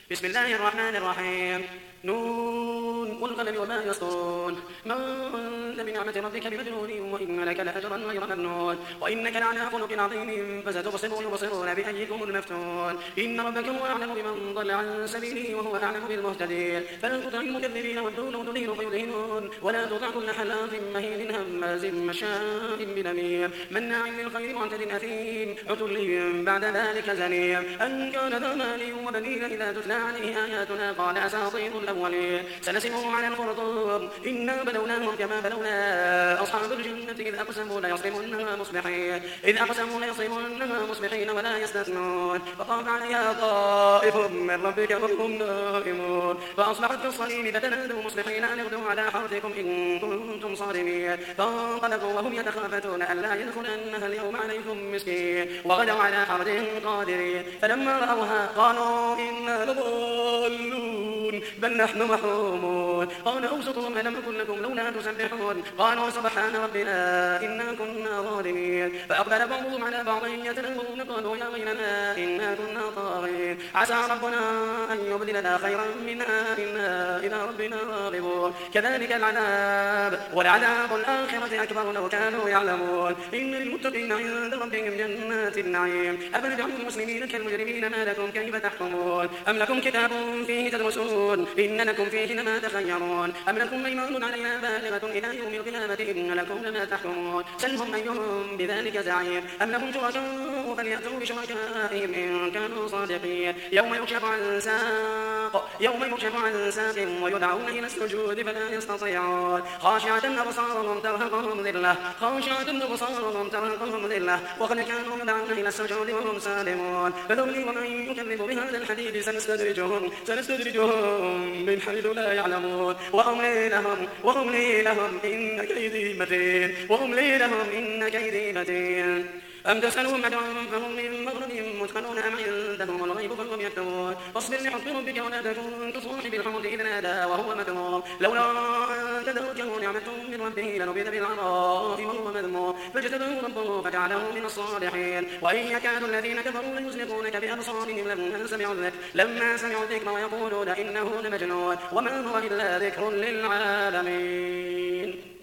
بسم الله الرحمن الرحيم. نون والقلم وما يسطرون. ما أنت بنعمة ربك بمجنون وإن لك لأجرا غير ممنون وإنك لعلى خلق عظيم فستبصر ويبصرون بأيكم المفتون. إن ربك هو أعلم بمن ضل عن سبيله وهو أعلم بالمهتدين. فلا تطع المكذبين ودوا لو تدين فيدهنون ولا تطع كل حلاف مهين هماز مشاء بنميم مناع للخير معتد أثيم عتل بعد ذلك زنيم أن كان ذا مال وبنين إذا تتلى عليه آياتنا قال أساطير الأولين سنسمه على الخرطوم إنا بلوناهم كما بلونا أصحاب الجنة إذ أقسموا ليصرمنها مصبحين ولا يستثنون فطاف عليها طائف من ربك وهم نائمون فأصبحت كالصريم فتنادوا مصبحين أن اغدوا على حرثكم إن كنتم صارمين فانطلقوا وهم يتخافتون ألا يدخلنها اليوم عليكم مسكين وغدوا على حرد قادرين فلما رأوها قالوا إنا لضالون بل نحن محرومون قال أوسطهم ألم أكن لكم لولا تسبحون قالوا سبحان ربنا إنا كنا ظالمين فأقبل بعضهم على بعض يتلوون قالوا يا ويلنا إنا كنا طاغين عسى ربنا أن يبدلنا خيرا منها إنا إلى ربنا راغبون كذلك العذاب ولعذاب الآخرة أكبر لو كانوا يعلمون إن للمتقين عند ربهم جنات النعيم أفنجعل المسلمين كالمجرمين ما لكم كيف تحكمون أم لكم كتاب فيه تدرسون إن لكم فيه لما تخيرون أم لكم أيمان علينا بالغة إلى يوم القيامة إن لكم لما تحكمون سلهم أيهم بذلك زعيم أم لهم شركاء فليأتوا بشركائهم إن كانوا صادقين يوم يكشف عن ساق ويدعون إلى السجود فلا يستطيعون خاشعة أبصارهم ترهقهم ذلة وقد كانوا يدعون إلى السجود وهم سالمون فذرني ومن يكذب بهذا الحديث سنستدرجهم من حيث لا يعلمون وأملي لهم إن كيدي متين أم تسألهم أجرا فهم من مغرم مثقلون أم عندهم الغيب فهم يكتبون فاصبر لحكم ربك ولا تكن كصاحب الحوت إذ نادى وهو مكروم لولا أن تدركه نعمة من ربه لنبذ بالعراء وهو مذموم فاجتباه ربه فجعله من الصالحين وإن يكاد الذين كفروا ليزلقونك بأبصارهم لما سمعوا الذكر ويقولون إنه لمجنون وما هو إلا ذكر للعالمين.